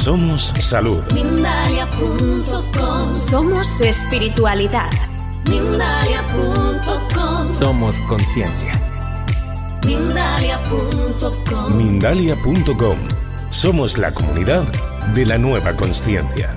Somos salud. Mindalia.com. Somos espiritualidad. Mindalia.com. Somos conciencia. Mindalia.com. Mindalia.com. Somos la comunidad de la nueva consciencia.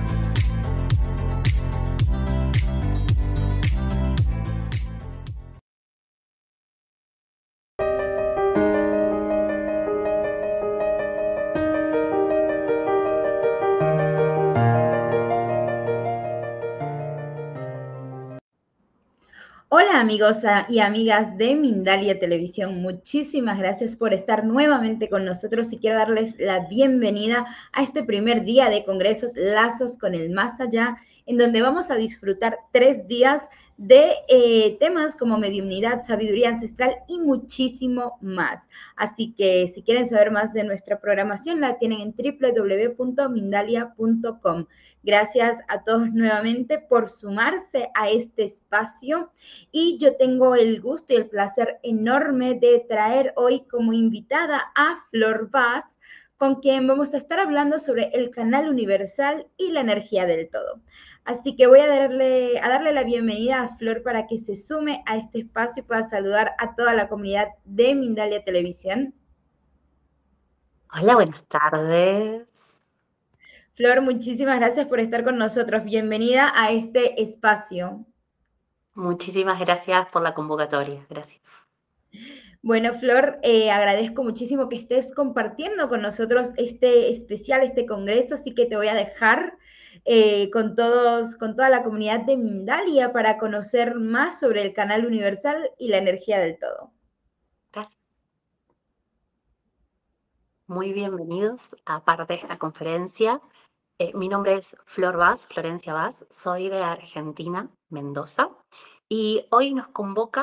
Hola amigos y amigas de Mindalia Televisión, muchísimas gracias por estar nuevamente con nosotros y quiero darles la bienvenida a este primer día de congresos Lazos con el Más Allá, en donde vamos a disfrutar 3 días de temas como mediunidad, sabiduría ancestral y muchísimo más. Así que si quieren saber más de nuestra programación, la tienen en www.mindalia.com. Gracias a todos nuevamente por sumarse a este espacio y yo tengo el gusto y el placer enorme de traer hoy como invitada a Flor Vaz, con quien vamos a estar hablando sobre el canal universal y la energía del todo. Así que voy a darle la bienvenida a Flor para que se sume a este espacio y pueda saludar a toda la comunidad de Mindalia Televisión. Hola, buenas tardes. Flor, muchísimas gracias por estar con nosotros. Bienvenida a este espacio. Muchísimas gracias por la convocatoria. Gracias. Bueno, Flor, agradezco muchísimo que estés compartiendo con nosotros este especial, este congreso, así que te voy a dejar con toda la comunidad de Mindalia para conocer más sobre el canal universal y la energía del todo. Gracias. Muy bienvenidos a parte de esta conferencia. Mi nombre es Flor Vaz, Florencia Vaz, soy de Argentina, Mendoza, y hoy nos convoca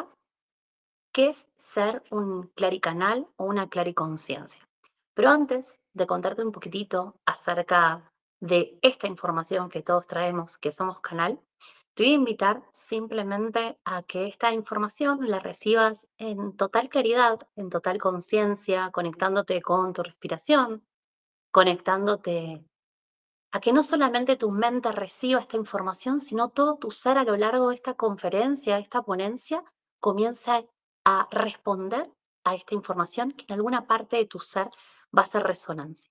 qué es ser un claricanal o una clariconciencia. Pero antes de contarte un poquitito acerca de esta información que todos traemos, que somos canal, te voy a invitar simplemente a que esta información la recibas en total claridad, en total conciencia, conectándote con tu respiración, conectándote a que no solamente tu mente reciba esta información, sino todo tu ser a lo largo de esta conferencia, esta ponencia, comience a responder a esta información que en alguna parte de tu ser va a hacer resonancia.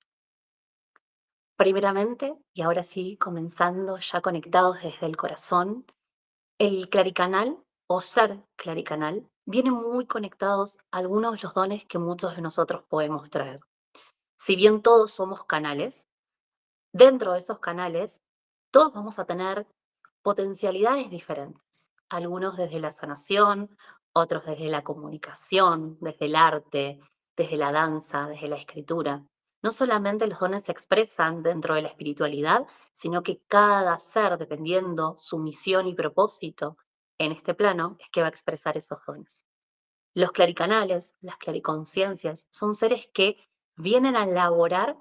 Primeramente, y ahora sí, comenzando ya conectados desde el corazón, el claricanal o ser claricanal viene muy conectados a algunos de los dones que muchos de nosotros podemos traer. Si bien todos somos canales, dentro de esos canales todos vamos a tener potencialidades diferentes. Algunos desde la sanación, otros desde la comunicación, desde el arte, desde la danza, desde la escritura. No solamente los dones se expresan dentro de la espiritualidad, sino que cada ser, dependiendo su misión y propósito en este plano, es que va a expresar esos dones. Los claricanales, las clariconciencias, son seres que vienen a laborar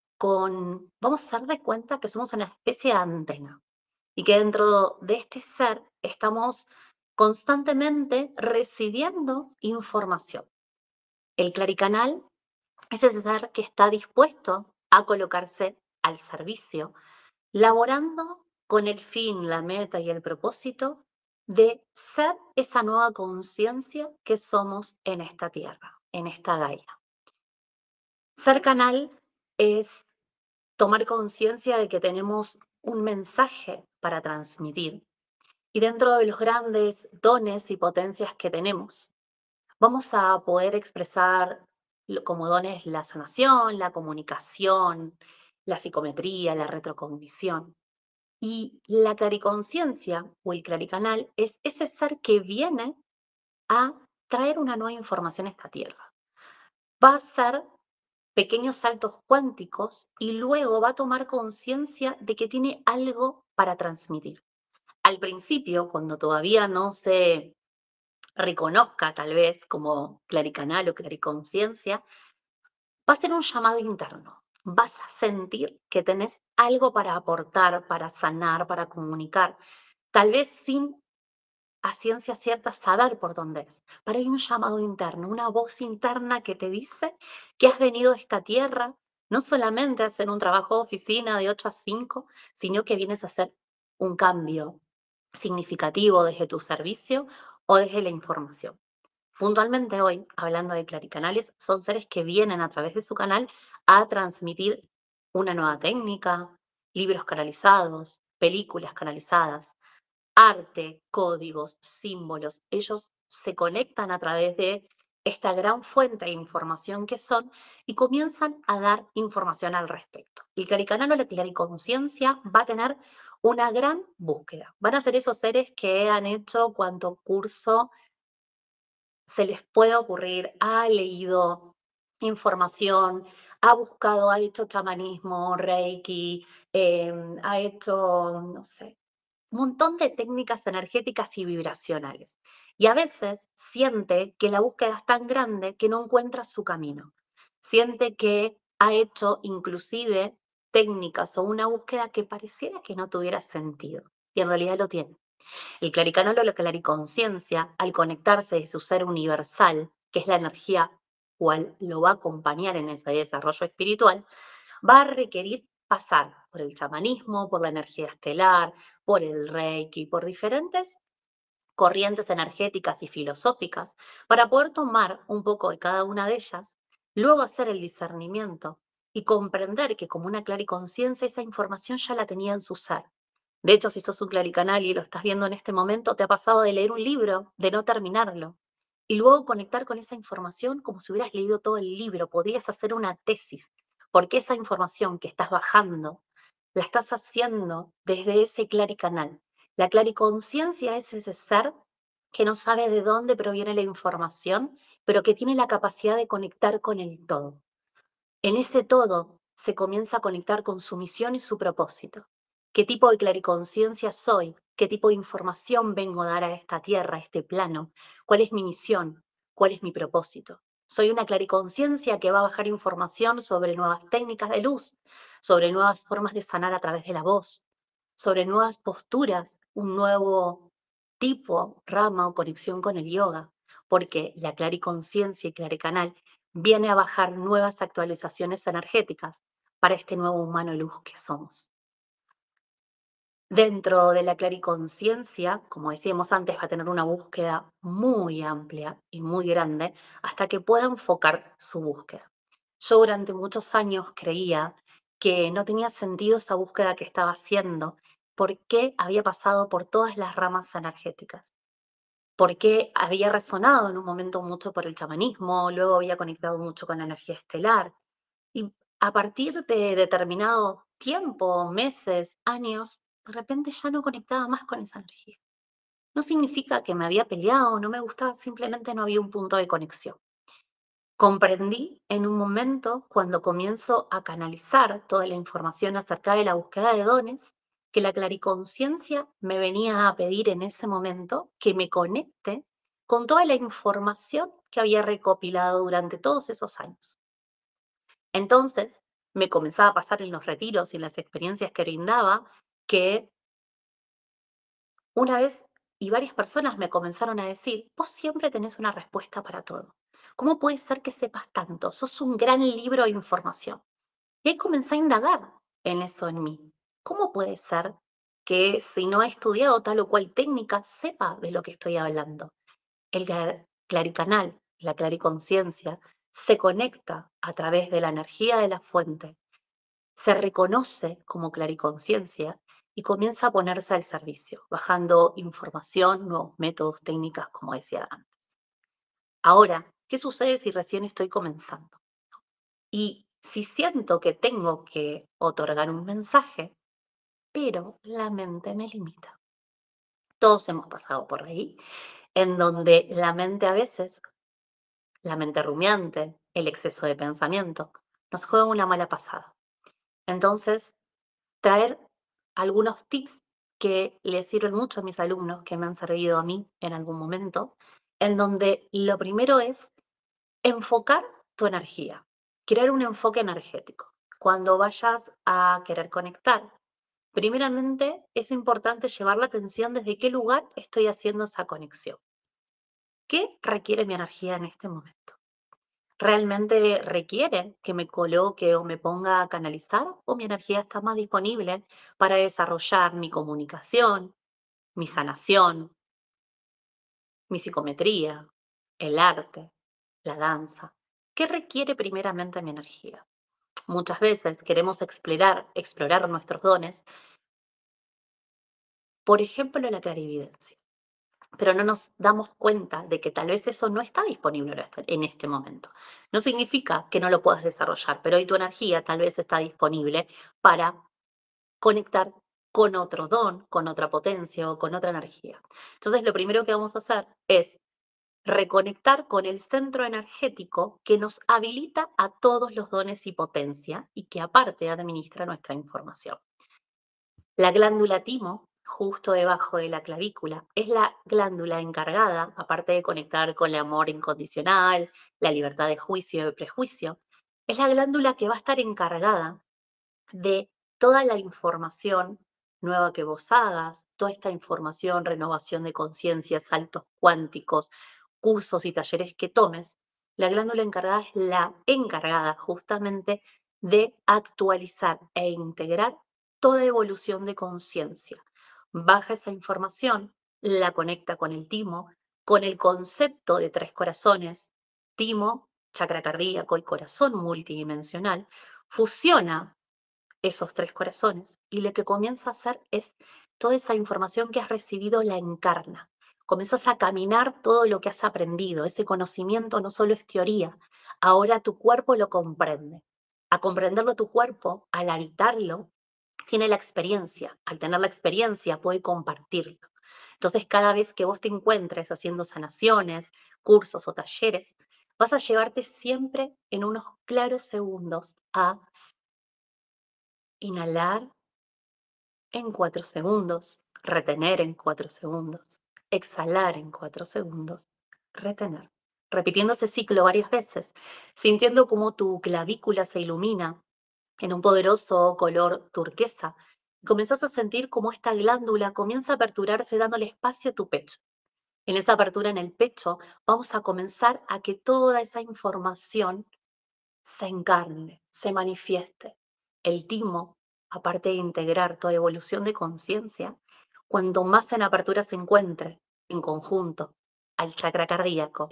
vamos a hacer de cuenta que somos una especie de antena y que dentro de este ser estamos constantemente recibiendo información. El claricanal es ese ser que está dispuesto a colocarse al servicio, laborando con el fin, la meta y el propósito de ser esa nueva conciencia que somos en esta tierra, en esta Gaia. Ser canal es tomar conciencia de que tenemos un mensaje para transmitir. Y dentro de los grandes dones y potencias que tenemos, vamos a poder expresar como dones la sanación, la comunicación, la psicometría, la retrocognición. Y la clariconciencia o el claricanal es ese ser que viene a traer una nueva información a esta tierra. Va a ser pequeños saltos cuánticos y luego va a tomar conciencia de que tiene algo para transmitir. Al principio, cuando todavía no se reconozca tal vez como claricanal o clariconciencia, va a ser un llamado interno. Vas a sentir que tenés algo para aportar, para sanar, para comunicar, tal vez sin a ciencia cierta saber por dónde es. Pero hay un llamado interno, una voz interna que te dice que has venido a esta tierra No solamente hacer un trabajo de oficina de 8 a 5, sino que vienes a hacer un cambio significativo desde tu servicio o desde la información. Puntualmente hoy, hablando de claricanales, son seres que vienen a través de su canal a transmitir una nueva técnica, libros canalizados, películas canalizadas, arte, códigos, símbolos. Ellos se conectan a través de esta gran fuente de información que son y comienzan a dar información al respecto. El claricanal o la clariconciencia va a tener una gran búsqueda. Van a ser esos seres que han hecho cuanto curso se les puede ocurrir, ha leído información, ha buscado, ha hecho chamanismo, reiki, ha hecho, no sé, un montón de técnicas energéticas y vibracionales. Y a veces siente que la búsqueda es tan grande que no encuentra su camino. Siente que ha hecho inclusive técnicas o una búsqueda que pareciera que no tuviera sentido. Y en realidad lo tiene. El claricanal o la clariconciencia, al conectarse de su ser universal, que es la energía cual lo va a acompañar en ese desarrollo espiritual, va a requerir pasar por el chamanismo, por la energía estelar, por el reiki, por diferentes corrientes energéticas y filosóficas, para poder tomar un poco de cada una de ellas, luego hacer el discernimiento y comprender que como una clariconciencia esa información ya la tenía en su ser. De hecho, si sos un claricanal y lo estás viendo en este momento, te ha pasado de leer un libro, de no terminarlo, y luego conectar con esa información como si hubieras leído todo el libro, podrías hacer una tesis, porque esa información que estás bajando, la estás haciendo desde ese claricanal. La clariconciencia es ese ser que no sabe de dónde proviene la información, pero que tiene la capacidad de conectar con el todo. En ese todo se comienza a conectar con su misión y su propósito. ¿Qué tipo de clariconciencia soy? ¿Qué tipo de información vengo a dar a esta tierra, a este plano? ¿Cuál es mi misión? ¿Cuál es mi propósito? Soy una clariconciencia que va a bajar información sobre nuevas técnicas de luz, sobre nuevas formas de sanar a través de la voz, sobre nuevas posturas, un nuevo tipo, rama o conexión con el yoga, porque la clariconciencia y claricanal viene a bajar nuevas actualizaciones energéticas para este nuevo humano de luz que somos. Dentro de la clariconciencia, como decíamos antes, va a tener una búsqueda muy amplia y muy grande hasta que pueda enfocar su búsqueda. Yo durante muchos años creía que no tenía sentido esa búsqueda que estaba haciendo porque había pasado por todas las ramas energéticas, porque había resonado en un momento mucho por el chamanismo, luego había conectado mucho con la energía estelar, y a partir de determinado tiempo, meses, años, de repente ya no conectaba más con esa energía. No significa que me había peleado, no me gustaba, simplemente no había un punto de conexión. Comprendí en un momento, cuando comienzo a canalizar toda la información acerca de la búsqueda de dones, que la clariconciencia me venía a pedir en ese momento que me conecte con toda la información que había recopilado durante todos esos años. Entonces, me comenzaba a pasar en los retiros y en las experiencias que brindaba, que una vez y varias personas me comenzaron a decir, vos siempre tenés una respuesta para todo. ¿Cómo puede ser que sepas tanto? Sos un gran libro de información. Y ahí comencé a indagar en eso en mí. ¿Cómo puede ser que si no he estudiado tal o cual técnica, sepa de lo que estoy hablando? El claricanal, la clariconciencia, se conecta a través de la energía de la fuente, se reconoce como clariconciencia y comienza a ponerse al servicio, bajando información, nuevos métodos, técnicas, como decía antes. Ahora, ¿qué sucede si recién estoy comenzando? Y si siento que tengo que otorgar un mensaje, pero la mente me limita. Todos hemos pasado por ahí, en donde la mente a veces, la mente rumiante, el exceso de pensamiento, nos juega una mala pasada. Entonces, traer algunos tips que les sirven mucho a mis alumnos, que me han servido a mí en algún momento, en donde lo primero es enfocar tu energía, crear un enfoque energético. Cuando vayas a querer conectar, primeramente es importante llevar la atención desde qué lugar estoy haciendo esa conexión. ¿Qué requiere mi energía en este momento? ¿Realmente requiere que me coloque o me ponga a canalizar o mi energía está más disponible para desarrollar mi comunicación, mi sanación, mi psicometría, el arte, la danza? ¿Qué requiere primeramente mi energía? Muchas veces queremos explorar nuestros dones, por ejemplo, la clarividencia, pero no nos damos cuenta de que tal vez eso no está disponible en este momento. No significa que no lo puedas desarrollar, pero hoy tu energía tal vez está disponible para conectar con otro don, con otra potencia o con otra energía. Entonces, lo primero que vamos a hacer es reconectar con el centro energético que nos habilita a todos los dones y potencia y que aparte administra nuestra información. La glándula timo, justo debajo de la clavícula, es la glándula encargada, aparte de conectar con el amor incondicional, la libertad de juicio y de prejuicio, es la glándula que va a estar encargada de toda la información nueva que vos hagas, toda esta información, renovación de conciencia, saltos cuánticos, cursos y talleres que tomes. La glándula encargada es la encargada justamente de actualizar e integrar toda evolución de conciencia. Baja esa información, la conecta con el timo, con el concepto de 3 corazones, timo, chakra cardíaco y corazón multidimensional, fusiona esos 3 corazones y lo que comienza a hacer es toda esa información que has recibido la encarna. Comienzas a caminar todo lo que has aprendido. Ese conocimiento no solo es teoría, ahora tu cuerpo lo comprende. A comprenderlo tu cuerpo, al habitarlo, tiene la experiencia. Al tener la experiencia puede compartirlo. Entonces, cada vez que vos te encuentres haciendo sanaciones, cursos o talleres, vas a llevarte siempre en unos claros segundos a inhalar en 4 segundos, retener en 4 segundos, exhalar en 4 segundos, retener. Repitiendo ese ciclo varias veces, sintiendo cómo tu clavícula se ilumina en un poderoso color turquesa. Comenzás a sentir cómo esta glándula comienza a aperturarse dándole espacio a tu pecho. En esa apertura en el pecho vamos a comenzar a que toda esa información se encarne, se manifieste. El timo, aparte de integrar toda evolución de conciencia, cuanto más en apertura se encuentre en conjunto al chakra cardíaco,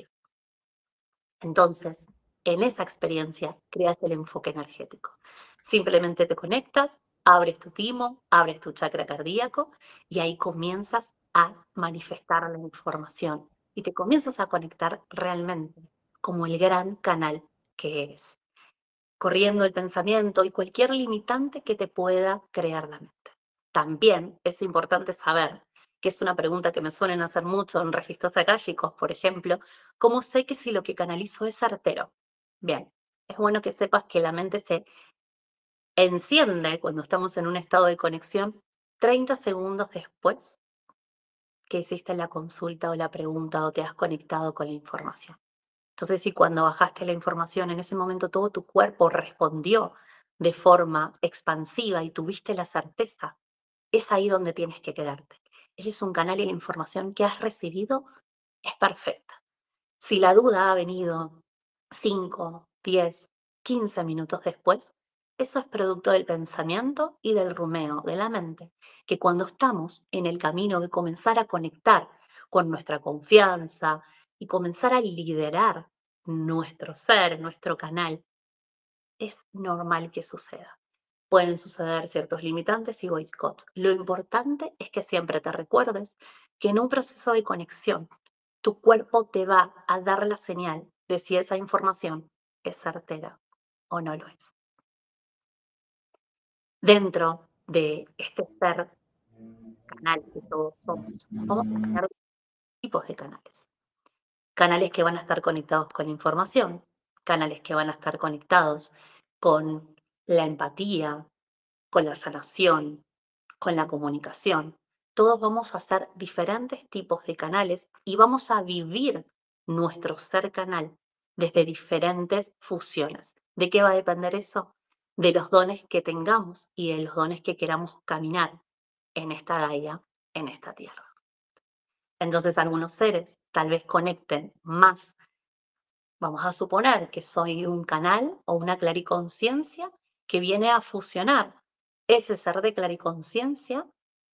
entonces en esa experiencia creas el enfoque energético. Simplemente te conectas, abres tu timo, abres tu chakra cardíaco y ahí comienzas a manifestar la información y te comienzas a conectar realmente como el gran canal que eres, corriendo el pensamiento y cualquier limitante que te pueda crear la mente. También es importante saber, que es una pregunta que me suelen hacer mucho en registros akáshicos, por ejemplo, ¿cómo sé que si lo que canalizo es certero? Bien, es bueno que sepas que la mente se enciende cuando estamos en un estado de conexión 30 segundos después que hiciste la consulta o la pregunta o te has conectado con la información. Entonces, si cuando bajaste la información, en ese momento todo tu cuerpo respondió de forma expansiva y tuviste la certeza, es ahí donde tienes que quedarte. Ese es un canal y la información que has recibido es perfecta. Si la duda ha venido 5, 10, 15 minutos después, eso es producto del pensamiento y del rumeo de la mente, que cuando estamos en el camino de comenzar a conectar con nuestra confianza y comenzar a liderar nuestro ser, nuestro canal, es normal que suceda. Pueden suceder ciertos limitantes y boicots. Lo importante es que siempre te recuerdes que en un proceso de conexión, tu cuerpo te va a dar la señal de si esa información es certera o no lo es. Dentro de este ser canal que todos somos, vamos a tener tipos de canales. Canales que van a estar conectados con información, canales que van a estar conectados con la empatía, con la sanación, con la comunicación. Todos vamos a hacer diferentes tipos de canales y vamos a vivir nuestro ser canal desde diferentes fusiones. ¿De qué va a depender eso? De los dones que tengamos y de los dones que queramos caminar en esta Gaia, en esta tierra. Entonces algunos seres tal vez conecten más Vamos a suponer que soy un canal o una clariconciencia que viene a fusionar ese ser de clariconciencia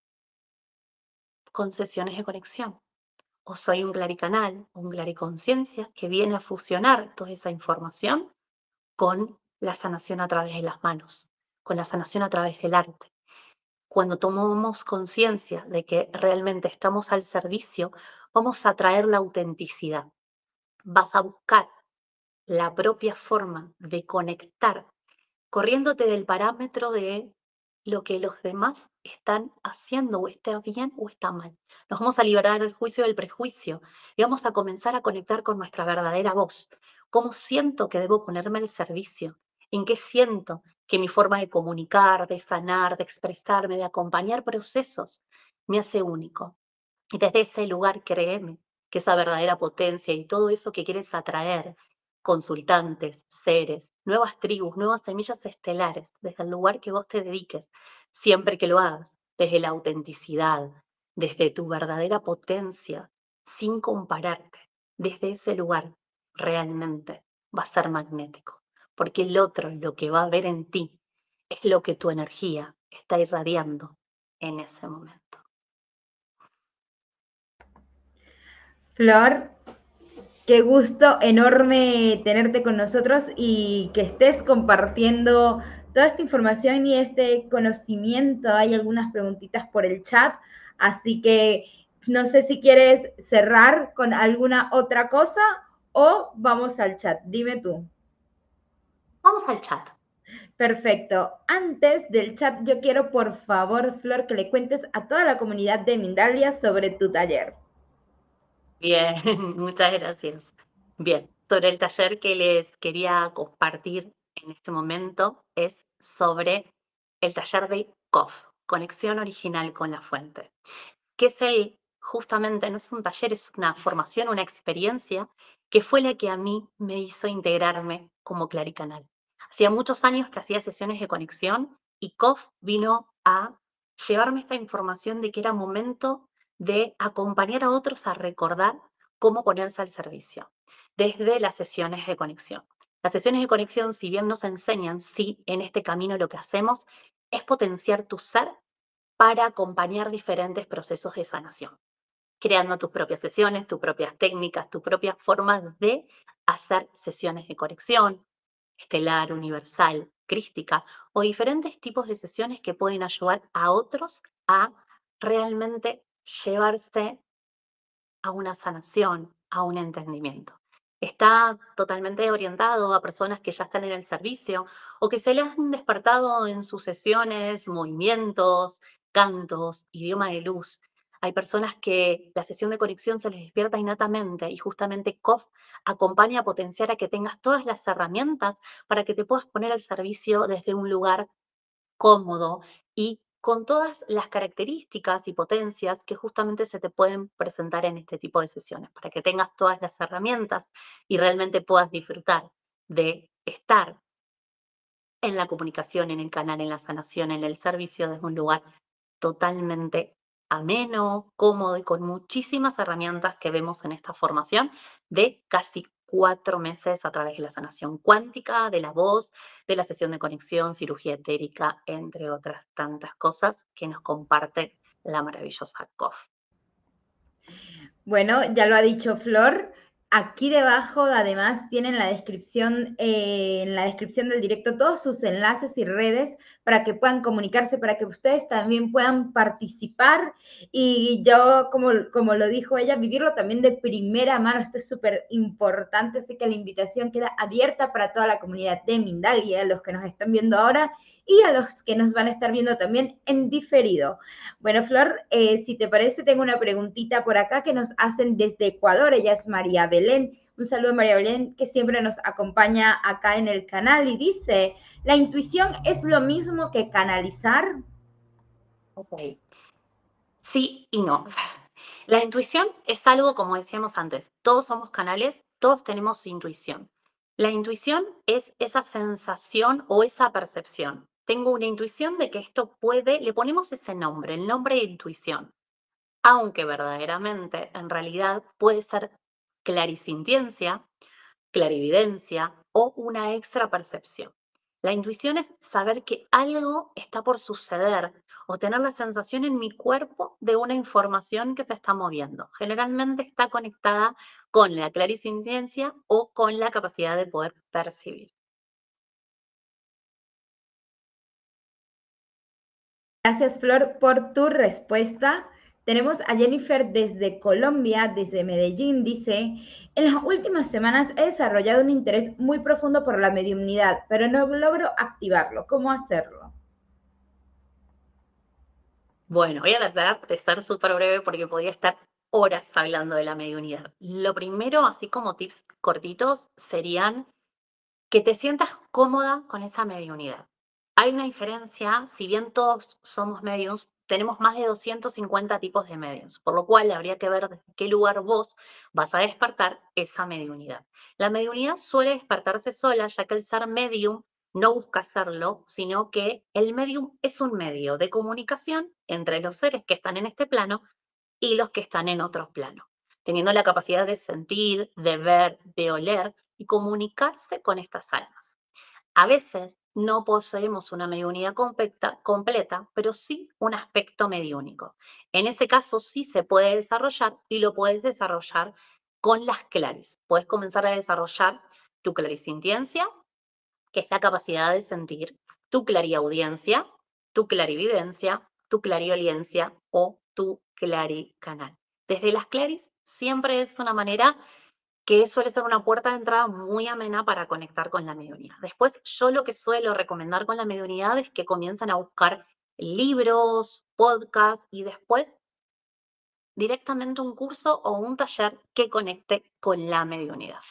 con sesiones de conexión. O soy un claricanal o un clariconciencia que viene a fusionar toda esa información con la sanación a través de las manos, con la sanación a través del arte. Cuando tomamos conciencia de que realmente estamos al servicio, vamos a traer la autenticidad. Vas a buscar la propia forma de conectar, corriéndote del parámetro de lo que los demás están haciendo, o está bien o está mal. Nos vamos a liberar del juicio y del prejuicio y vamos a comenzar a conectar con nuestra verdadera voz. ¿Cómo siento que debo ponerme al servicio? ¿En qué siento que mi forma de comunicar, de sanar, de expresarme, de acompañar procesos me hace único? Y desde ese lugar, créeme, que esa verdadera potencia y todo eso que quieres atraer, consultantes, seres, nuevas tribus, nuevas semillas estelares, desde el lugar que vos te dediques, siempre que lo hagas, desde la autenticidad, desde tu verdadera potencia, sin compararte, desde ese lugar, realmente va a ser magnético, porque el otro lo que va a ver en ti es lo que tu energía está irradiando en ese momento. Flor, qué gusto enorme tenerte con nosotros y que estés compartiendo toda esta información y este conocimiento. Hay algunas preguntitas por el chat, así que no sé si quieres cerrar con alguna otra cosa o vamos al chat. Dime tú. Vamos al chat. Perfecto. Antes del chat, yo quiero, por favor, Flor, que le cuentes a toda la comunidad de Mindalia sobre tu taller. Bien, muchas gracias. Bien, sobre el taller que les quería compartir en este momento es sobre el taller de COF, Conexión Original con la Fuente, que es justamente, no es un taller, es una formación, una experiencia que fue la que a mí me hizo integrarme como claricanal. Hacía muchos años que hacía sesiones de conexión y COF vino a llevarme esta información de que era momento de acompañar a otros a recordar cómo ponerse al servicio, desde las sesiones de conexión. Las sesiones de conexión, si bien nos enseñan, sí, en este camino lo que hacemos es potenciar tu ser para acompañar diferentes procesos de sanación, creando tus propias sesiones, tus propias técnicas, tus propias formas de hacer sesiones de conexión, estelar, universal, crística, o diferentes tipos de sesiones que pueden ayudar a otros a realmente llevarse a una sanación, a un entendimiento. Está totalmente orientado a personas que ya están en el servicio o que se les han despertado en sus sesiones, movimientos, cantos, idioma de luz. Hay personas que la sesión de conexión se les despierta innatamente y justamente COF acompaña a potenciar a que tengas todas las herramientas para que te puedas poner al servicio desde un lugar cómodo y con todas las características y potencias que justamente se te pueden presentar en este tipo de sesiones, para que tengas todas las herramientas y realmente puedas disfrutar de estar en la comunicación, en el canal, en la sanación, en el servicio desde un lugar totalmente ameno, cómodo y con muchísimas herramientas que vemos en esta formación de casi 4 meses a través de la sanación cuántica, de la voz, de la sesión de conexión, cirugía etérica, entre otras tantas cosas que nos comparte la maravillosa COF. Bueno, ya lo ha dicho Flor. Aquí debajo, además, tienen en la descripción del directo todos sus enlaces y redes para que puedan comunicarse, para que ustedes también puedan participar. Y yo, como lo dijo ella, vivirlo también de primera mano. Esto es súper importante, así que la invitación queda abierta para toda la comunidad de Mindalia, a los que nos están viendo ahora y a los que nos van a estar viendo también en diferido. Bueno, Flor, si te parece, tengo una preguntita por acá que nos hacen desde Ecuador. Ella es María Belén. Un saludo a María Belén, que siempre nos acompaña acá en el canal y dice, ¿la intuición es lo mismo que canalizar? Ok. Sí y no. La intuición es algo, como decíamos antes, todos somos canales, todos tenemos intuición. La intuición es esa sensación o esa percepción. Tengo una intuición de que esto puede, le ponemos ese nombre, el nombre de intuición, aunque verdaderamente en realidad puede ser clarisintiencia, clarividencia o una extra percepción. La intuición es saber que algo está por suceder o tener la sensación en mi cuerpo de una información que se está moviendo. Generalmente está conectada con la clarisintiencia o con la capacidad de poder percibir. Gracias, Flor, por tu respuesta. Tenemos a Jennifer desde Colombia, desde Medellín. Dice, en las últimas semanas he desarrollado un interés muy profundo por la mediumnidad, pero no logro activarlo. ¿Cómo hacerlo? Bueno, voy a tratar de ser súper breve porque podría estar horas hablando de la mediunidad. Lo primero, así como tips cortitos, serían que te sientas cómoda con esa mediunidad. Hay una diferencia, si bien todos somos mediums, tenemos más de 250 tipos de mediums, por lo cual habría que ver desde qué lugar vos vas a despertar esa mediunidad. La mediunidad suele despertarse sola, ya que el ser medium no busca hacerlo, sino que el medium es un medio de comunicación entre los seres que están en este plano y los que están en otros planos, teniendo la capacidad de sentir, de ver, de oler y comunicarse con estas almas. A veces no poseemos una mediunidad completa, pero sí un aspecto mediúnico. En ese caso sí se puede desarrollar y lo puedes desarrollar con las claris. Puedes comenzar a desarrollar tu clarisintiencia, que es la capacidad de sentir, tu clariaudiencia, tu clarividencia, tu clarioliencia o tu claricanal. Desde las claris siempre es una manera que suele ser una puerta de entrada muy amena para conectar con la mediunidad. Después, yo lo que suelo recomendar con la mediunidad es que comiencen a buscar libros, podcasts y después directamente un curso o un taller que conecte con la mediunidad.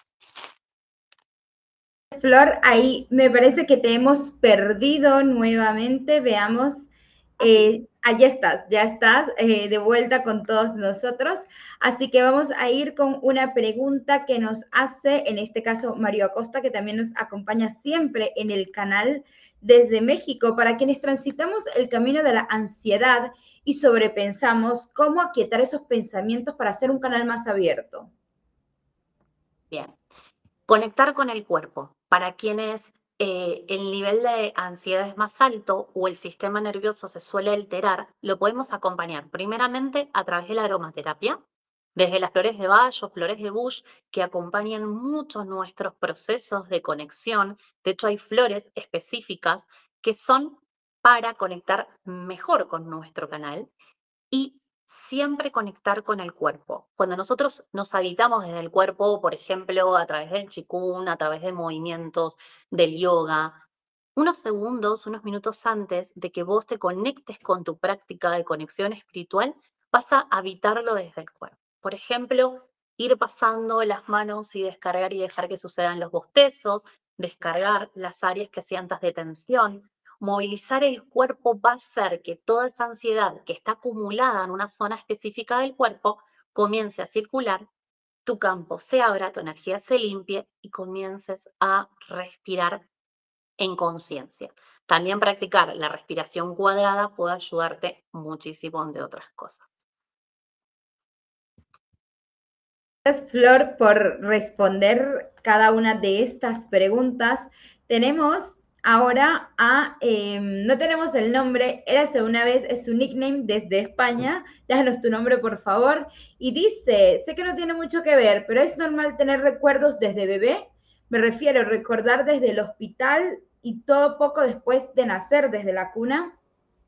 Flor, ahí me parece que te hemos perdido nuevamente. Veamos, allá estás, ya estás de vuelta con todos nosotros. Así que vamos a ir con una pregunta que nos hace, en este caso, Mario Acosta, que también nos acompaña siempre en el canal desde México, para quienes transitamos el camino de la ansiedad y sobrepensamos cómo aquietar esos pensamientos para hacer un canal más abierto. Bien. Conectar con el cuerpo. Para quienes el nivel de ansiedad es más alto o el sistema nervioso se suele alterar, lo podemos acompañar primeramente a través de la aromaterapia, desde las flores de Bach o flores de Bush, que acompañan mucho nuestros procesos de conexión. De hecho, hay flores específicas que son para conectar mejor con nuestro canal y siempre conectar con el cuerpo. Cuando nosotros nos habitamos desde el cuerpo, por ejemplo, a través del Qigong, a través de movimientos del yoga, unos segundos, unos minutos antes de que vos te conectes con tu práctica de conexión espiritual, vas a habitarlo desde el cuerpo. Por ejemplo, ir pasando las manos y descargar y dejar que sucedan los bostezos, descargar las áreas que sientas de tensión. Movilizar el cuerpo va a hacer que toda esa ansiedad que está acumulada en una zona específica del cuerpo comience a circular, tu campo se abra, tu energía se limpie y comiences a respirar en conciencia. También practicar la respiración cuadrada puede ayudarte muchísimo, entre otras cosas. Gracias, Flor, por responder cada una de estas preguntas. Tenemos ahora no tenemos el nombre, érase una vez, es su nickname desde España. Déjanos tu nombre, por favor. Y dice, sé que no tiene mucho que ver, pero es normal tener recuerdos desde bebé. Me refiero a recordar desde el hospital y todo poco después de nacer, desde la cuna.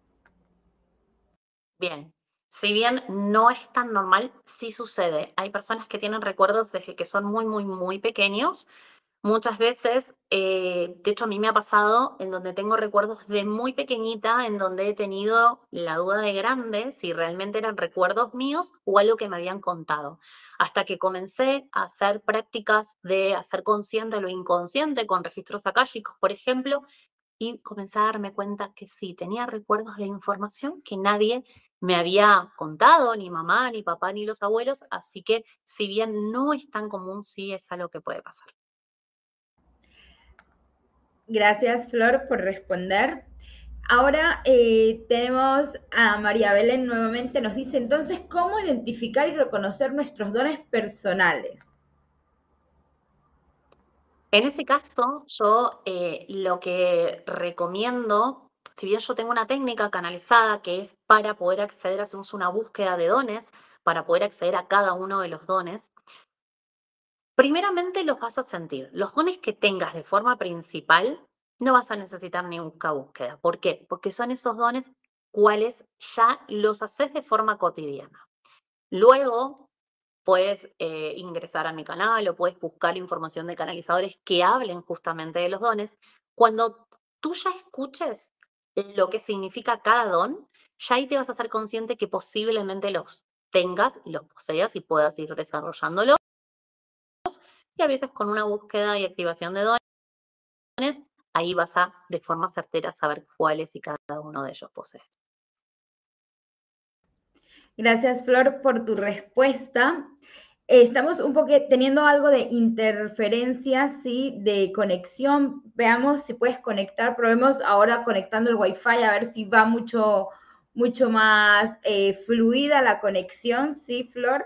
Bien, si bien no es tan normal, sí sucede. Hay personas que tienen recuerdos desde que son muy, muy, muy pequeños. Muchas veces, de hecho a mí me ha pasado en donde tengo recuerdos de muy pequeñita, en donde he tenido la duda de grande si realmente eran recuerdos míos o algo que me habían contado. Hasta que comencé a hacer prácticas de hacer consciente lo inconsciente con registros akáshicos, por ejemplo, y comencé a darme cuenta que sí, tenía recuerdos de información que nadie me había contado, ni mamá, ni papá, ni los abuelos, así que si bien no es tan común, sí es algo que puede pasar. Gracias, Flor, por responder. Ahora tenemos a María Belén nuevamente. Nos dice entonces, ¿cómo identificar y reconocer nuestros dones personales? En ese caso, yo lo que recomiendo, si bien yo tengo una técnica canalizada que es para poder acceder, hacemos una búsqueda de dones, para poder acceder a cada uno de los dones, primeramente los vas a sentir. Los dones que tengas de forma principal, no vas a necesitar ni búsqueda. ¿Por qué? Porque son esos dones cuales ya los haces de forma cotidiana. Luego, puedes ingresar a mi canal o puedes buscar información de canalizadores que hablen justamente de los dones. Cuando tú ya escuches lo que significa cada don, ya ahí te vas a ser consciente que posiblemente los tengas, los poseas y puedas ir desarrollándolos. Y a veces con una búsqueda y activación de dones, ahí vas a de forma certera saber cuáles y cada uno de ellos posees. Gracias, Flor, por tu respuesta. Estamos un poco teniendo algo de interferencia, ¿sí? De conexión. Veamos si puedes conectar. Probemos ahora conectando el Wi-Fi a ver si va mucho más fluida la conexión, ¿sí, Flor?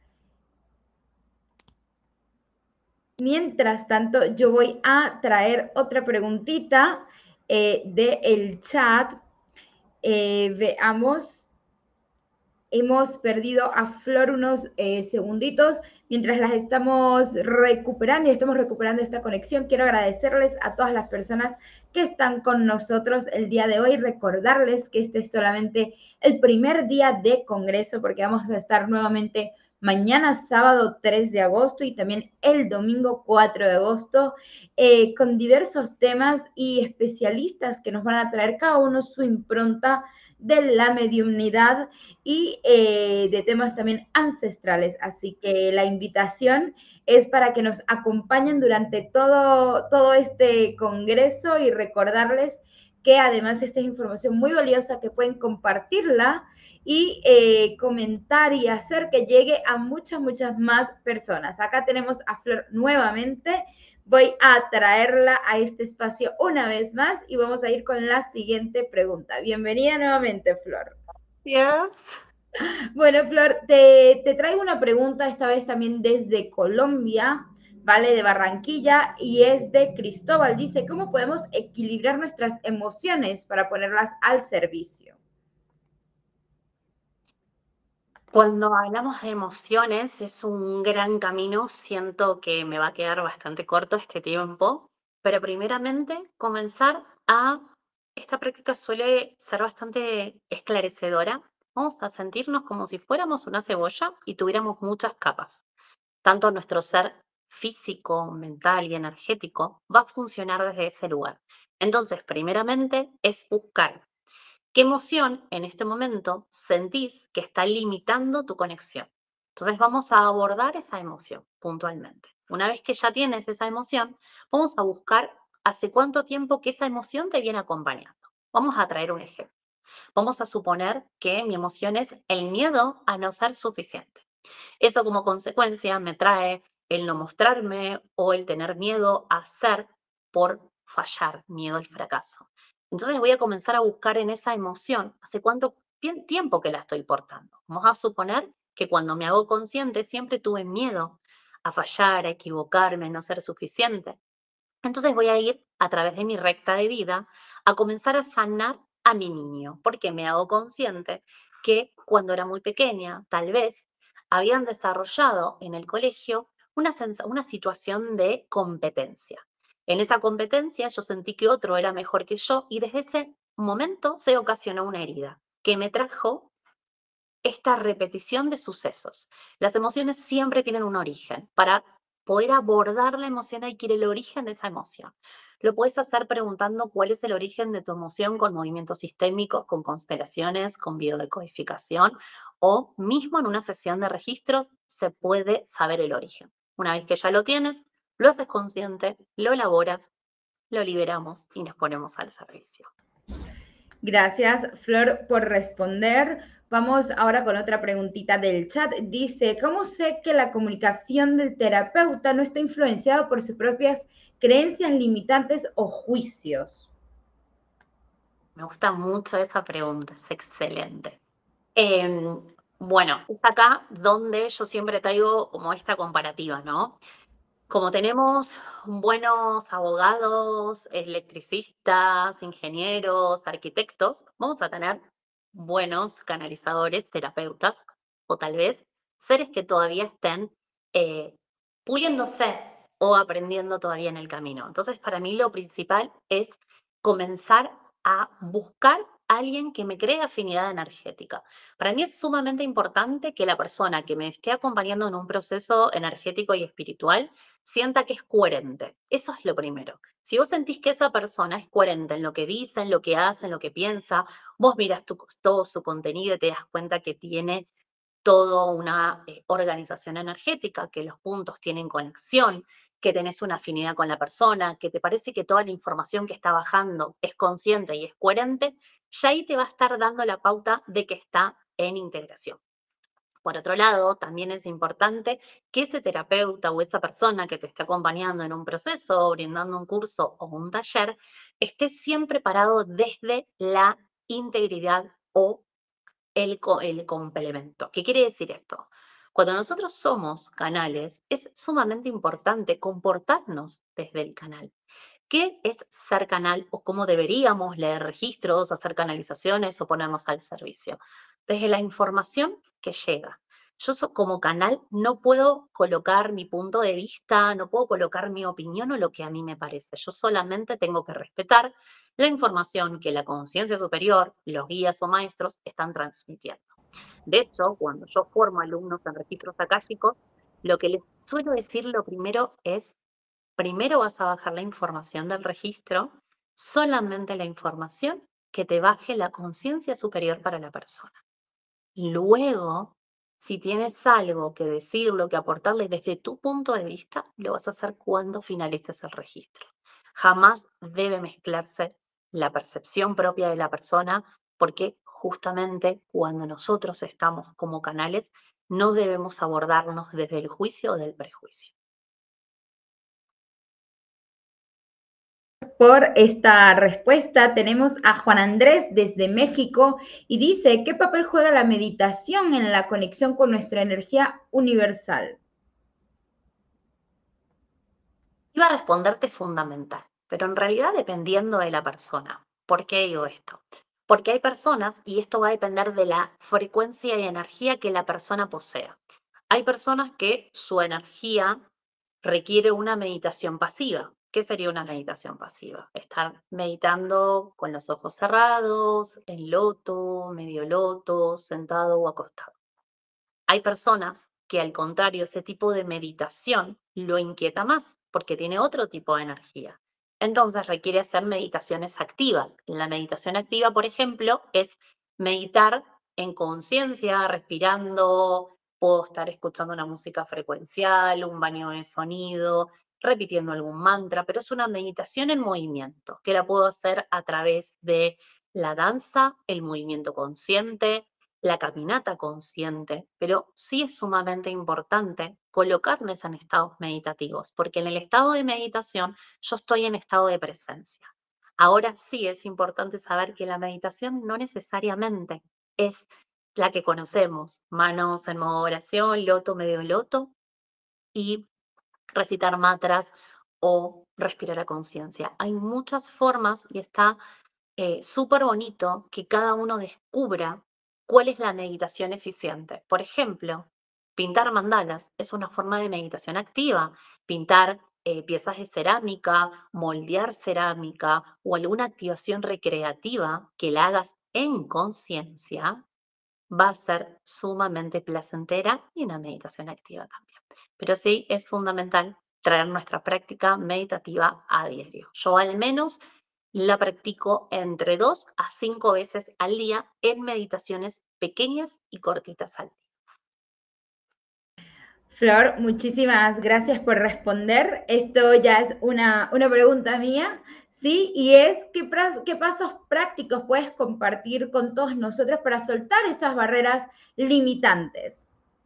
Mientras tanto, yo voy a traer otra preguntita del chat. Veamos. Hemos perdido a Flor unos segunditos mientras las estamos recuperando y estamos recuperando esta conexión. Quiero agradecerles a todas las personas que están con nosotros el día de hoy, recordarles que este es solamente el primer día de congreso porque vamos a estar nuevamente mañana sábado 3 de agosto y también el domingo 4 de agosto con diversos temas y especialistas que nos van a traer cada uno su impronta de la mediumnidad y de temas también ancestrales. Así que la invitación es para que nos acompañen durante todo este congreso y recordarles que además esta es información muy valiosa que pueden compartirla y comentar y hacer que llegue a muchas más personas. Acá tenemos a Flor nuevamente. Voy a traerla a este espacio una vez más y vamos a ir con la siguiente pregunta. Bienvenida nuevamente, Flor. Yes. Bueno, Flor, te traigo una pregunta, esta vez también desde Colombia, ¿vale? De Barranquilla, y es de Cristóbal. Dice, ¿cómo podemos equilibrar nuestras emociones para ponerlas al servicio? Cuando hablamos de emociones es un gran camino, siento que me va a quedar bastante corto este tiempo, pero primeramente esta práctica suele ser bastante esclarecedora. Vamos a sentirnos como si fuéramos una cebolla y tuviéramos muchas capas. Tanto nuestro ser físico, mental y energético va a funcionar desde ese lugar. Entonces, primeramente es buscar ¿qué emoción en este momento sentís que está limitando tu conexión? Entonces vamos a abordar esa emoción puntualmente. Una vez que ya tienes esa emoción, vamos a buscar hace cuánto tiempo que esa emoción te viene acompañando. Vamos a traer un ejemplo. Vamos a suponer que mi emoción es el miedo a no ser suficiente. Eso como consecuencia me trae el no mostrarme o el tener miedo a ser por fallar, miedo al fracaso. Entonces voy a comenzar a buscar en esa emoción hace cuánto tiempo que la estoy portando. Vamos a suponer que cuando me hago consciente siempre tuve miedo a fallar, a equivocarme, a no ser suficiente. Entonces voy a ir a través de mi recta de vida a comenzar a sanar a mi niño, porque me hago consciente que cuando era muy pequeña, tal vez habían desarrollado en el colegio una situación de competencia. En esa competencia yo sentí que otro era mejor que yo y desde ese momento se ocasionó una herida que me trajo esta repetición de sucesos. Las emociones siempre tienen un origen. Para poder abordar la emoción hay que ir al origen de esa emoción. Lo puedes hacer preguntando cuál es el origen de tu emoción con movimientos sistémicos, con constelaciones, con biodecodificación o mismo en una sesión de registros se puede saber el origen. Una vez que ya lo tienes, lo haces consciente, lo elaboras, lo liberamos y nos ponemos al servicio. Gracias, Flor, por responder. Vamos ahora con otra preguntita del chat. Dice, ¿cómo sé que la comunicación del terapeuta no está influenciada por sus propias creencias limitantes o juicios? Me gusta mucho esa pregunta, es excelente. Bueno, es acá donde yo siempre traigo como esta comparativa, ¿no? Como tenemos buenos abogados, electricistas, ingenieros, arquitectos, vamos a tener buenos canalizadores, terapeutas, o tal vez seres que todavía estén eh, puliéndose o aprendiendo todavía en el camino. Entonces, para mí lo principal es comenzar a buscar a alguien que me cree afinidad energética. Para mí es sumamente importante que la persona que me esté acompañando en un proceso energético y espiritual sienta que es coherente. Eso es lo primero. Si vos sentís que esa persona es coherente en lo que dice, en lo que hace, en lo que piensa, vos mirás todo su contenido y te das cuenta que tiene toda una organización energética, que los puntos tienen conexión, que tenés una afinidad con la persona, que te parece que toda la información que está bajando es consciente y es coherente, ya ahí te va a estar dando la pauta de que está en integración. Por otro lado, también es importante que ese terapeuta o esa persona que te esté acompañando en un proceso, brindando un curso o un taller, esté siempre parado desde la integridad o el complemento. ¿Qué quiere decir esto? Cuando nosotros somos canales, es sumamente importante comportarnos desde el canal. ¿Qué es ser canal o cómo deberíamos leer registros, hacer canalizaciones o ponernos al servicio? Desde la información que llega. Yo como canal no puedo colocar mi punto de vista, no puedo colocar mi opinión o lo que a mí me parece. Yo solamente tengo que respetar la información que la conciencia superior, los guías o maestros están transmitiendo. De hecho, cuando yo formo alumnos en registros akáshicos, lo que les suelo decir lo primero es: primero vas a bajar la información del registro, solamente la información que te baje la conciencia superior para la persona. Luego, si tienes algo que decirlo, que aportarle desde tu punto de vista, lo vas a hacer cuando finalices el registro. Jamás debe mezclarse la percepción propia de la persona, porque justamente cuando nosotros estamos como canales, no debemos abordarnos desde el juicio o del prejuicio. Por esta respuesta tenemos a Juan Andrés desde México y dice, ¿qué papel juega la meditación en la conexión con nuestra energía universal? Iba a responderte fundamental, pero en realidad dependiendo de la persona. ¿Por qué digo esto? Porque hay personas, y esto va a depender de la frecuencia y energía que la persona posea. Hay personas que su energía requiere una meditación pasiva. ¿Qué sería una meditación pasiva? Estar meditando con los ojos cerrados, en loto, medio loto, sentado o acostado. Hay personas que al contrario, ese tipo de meditación lo inquieta más porque tiene otro tipo de energía. Entonces requiere hacer meditaciones activas. La meditación activa, por ejemplo, es meditar en conciencia, respirando, puedo estar escuchando una música frecuencial, un baño de sonido, repitiendo algún mantra, pero es una meditación en movimiento, que la puedo hacer a través de la danza, el movimiento consciente, la caminata consciente, pero sí es sumamente importante colocarnos en estados meditativos, porque en el estado de meditación yo estoy en estado de presencia. Ahora sí es importante saber que la meditación no necesariamente es la que conocemos, manos en modo oración, loto, medio loto, y recitar mantras o respirar a conciencia. Hay muchas formas y está súper bonito que cada uno descubra cuál es la meditación eficiente. Por ejemplo, pintar mandalas es una forma de meditación activa. Pintar piezas de cerámica, moldear cerámica o alguna activación recreativa que la hagas en conciencia va a ser sumamente placentera y una meditación activa también. Pero sí es fundamental traer nuestra práctica meditativa a diario. Yo al menos la practico entre 2 a 5 veces al día en meditaciones pequeñas y cortitas al día. Flor, muchísimas gracias por responder. Esto ya es una pregunta mía, ¿sí? Y es, ¿qué pasos prácticos puedes compartir con todos nosotros para soltar esas barreras limitantes?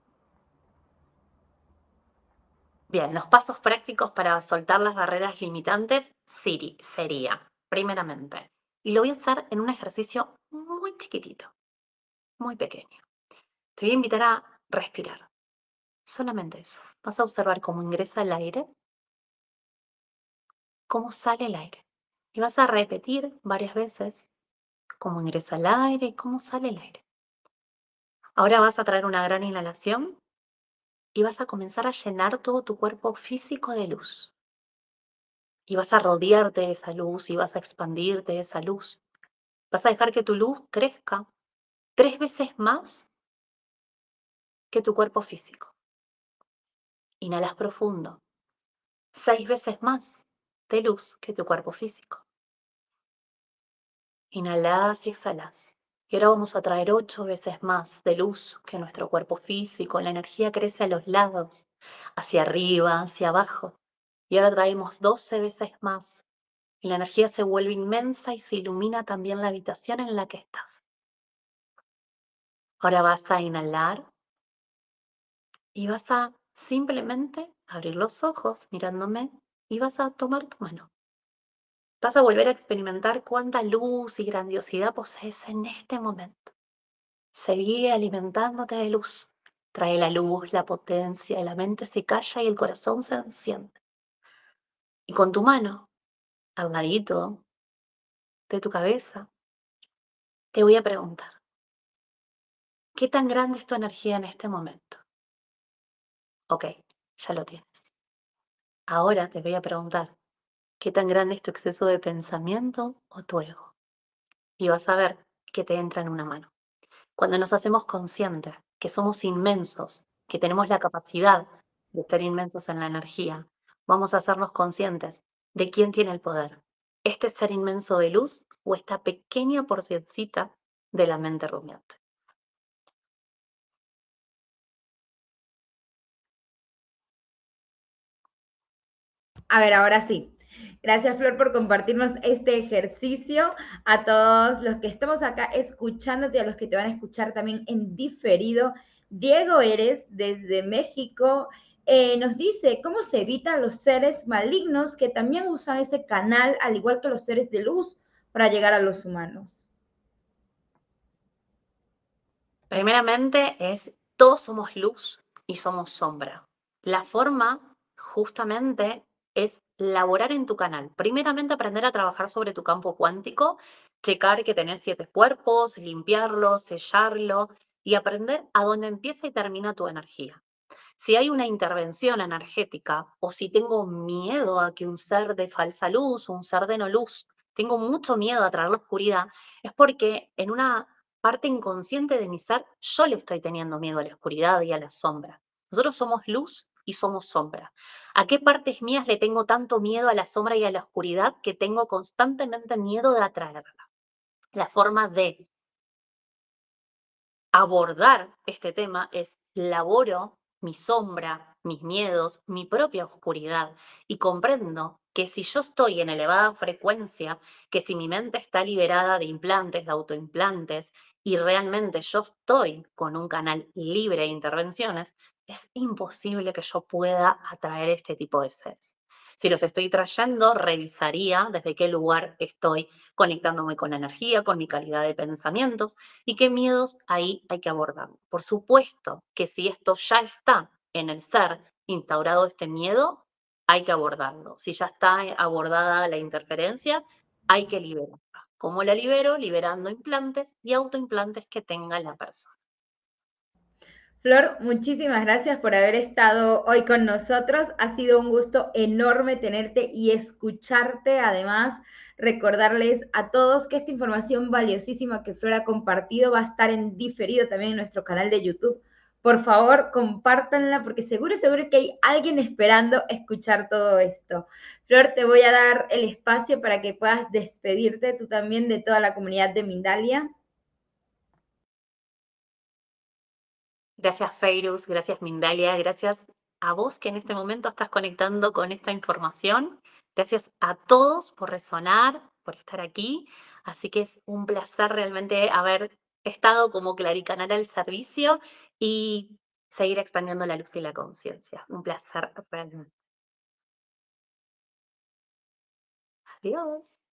Bien, los pasos prácticos para soltar las barreras limitantes sería, primeramente, y lo voy a hacer en un ejercicio muy chiquitito, muy pequeño. Te voy a invitar a respirar. Solamente eso. Vas a observar cómo ingresa el aire cómo sale el aire. Y vas a repetir varias veces cómo ingresa el aire y cómo sale el aire. Ahora vas a traer una gran inhalación y vas a comenzar a llenar todo tu cuerpo físico de luz. Y vas a rodearte de esa luz y vas a expandirte de esa luz. Vas a dejar que tu luz crezca 3 veces más que tu cuerpo físico. Inhalas profundo. 6 veces más de luz que tu cuerpo físico. Inhalas y exhalas. Y ahora vamos a traer 8 veces más de luz que nuestro cuerpo físico. La energía crece a los lados, hacia arriba, hacia abajo. Y ahora traemos 12 veces más. Y la energía se vuelve inmensa y se ilumina también la habitación en la que estás. Ahora vas a inhalar y vas a simplemente abrir los ojos mirándome y vas a tomar tu mano. Vas a volver a experimentar cuánta luz y grandiosidad posees en este momento. Seguí alimentándote de luz. Trae la luz, la potencia, la mente se calla y el corazón se enciende. Y con tu mano, al ladito de tu cabeza, te voy a preguntar, ¿qué tan grande es tu energía en este momento? Ok, ya lo tienes. Ahora te voy a preguntar, ¿qué tan grande es tu exceso de pensamiento o tu ego? Y vas a ver que te entra en una mano. Cuando nos hacemos conscientes que somos inmensos, que tenemos la capacidad de ser inmensos en la energía, vamos a hacernos conscientes de quién tiene el poder. ¿Este ser inmenso de luz o esta pequeña porcioncita de la mente rumiante? A ver, ahora sí. Gracias, Flor, por compartirnos este ejercicio. A todos los que estamos acá escuchándote, a los que te van a escuchar también en diferido. Diego Eres, desde México, nos dice cómo se evitan los seres malignos que también usan ese canal, al igual que los seres de luz, para llegar a los humanos. Primeramente todos somos luz y somos sombra. La forma justamente es laborar en tu canal. Primeramente aprender a trabajar sobre tu campo cuántico, checar que tenés 7 cuerpos, limpiarlo, sellarlo y aprender a dónde empieza y termina tu energía. Si hay una intervención energética o si tengo miedo a que un ser de falsa luz, un ser de no luz, tengo mucho miedo a traer la oscuridad, es porque en una parte inconsciente de mi ser yo le estoy teniendo miedo a la oscuridad y a la sombra. Nosotros somos luz y somos sombra. ¿A qué partes mías le tengo tanto miedo a la sombra y a la oscuridad que tengo constantemente miedo de atraerla? La forma de abordar este tema es laboro mi sombra, mis miedos, mi propia oscuridad y comprendo que si yo estoy en elevada frecuencia, que si mi mente está liberada de implantes, de autoimplantes y realmente yo estoy con un canal libre de intervenciones, es imposible que yo pueda atraer este tipo de seres. Si los estoy trayendo, revisaría desde qué lugar estoy conectándome con la energía, con mi calidad de pensamientos y qué miedos ahí hay que abordar. Por supuesto que si esto ya está en el ser instaurado este miedo, hay que abordarlo. Si ya está abordada la interferencia, hay que liberarla. ¿Cómo la libero? Liberando implantes y autoimplantes que tenga la persona. Flor, muchísimas gracias por haber estado hoy con nosotros. Ha sido un gusto enorme tenerte y escucharte. Además, recordarles a todos que esta información valiosísima que Flor ha compartido va a estar en diferido también en nuestro canal de YouTube. Por favor, compártanla porque seguro que hay alguien esperando escuchar todo esto. Flor, te voy a dar el espacio para que puedas despedirte tú también de toda la comunidad de Mindalia. Gracias, Feiruz, gracias, Mindalia, gracias a vos que en este momento estás conectando con esta información. Gracias a todos por resonar, por estar aquí. Así que es un placer realmente haber estado como Claricanal al servicio y seguir expandiendo la luz y la conciencia. Un placer realmente. Adiós.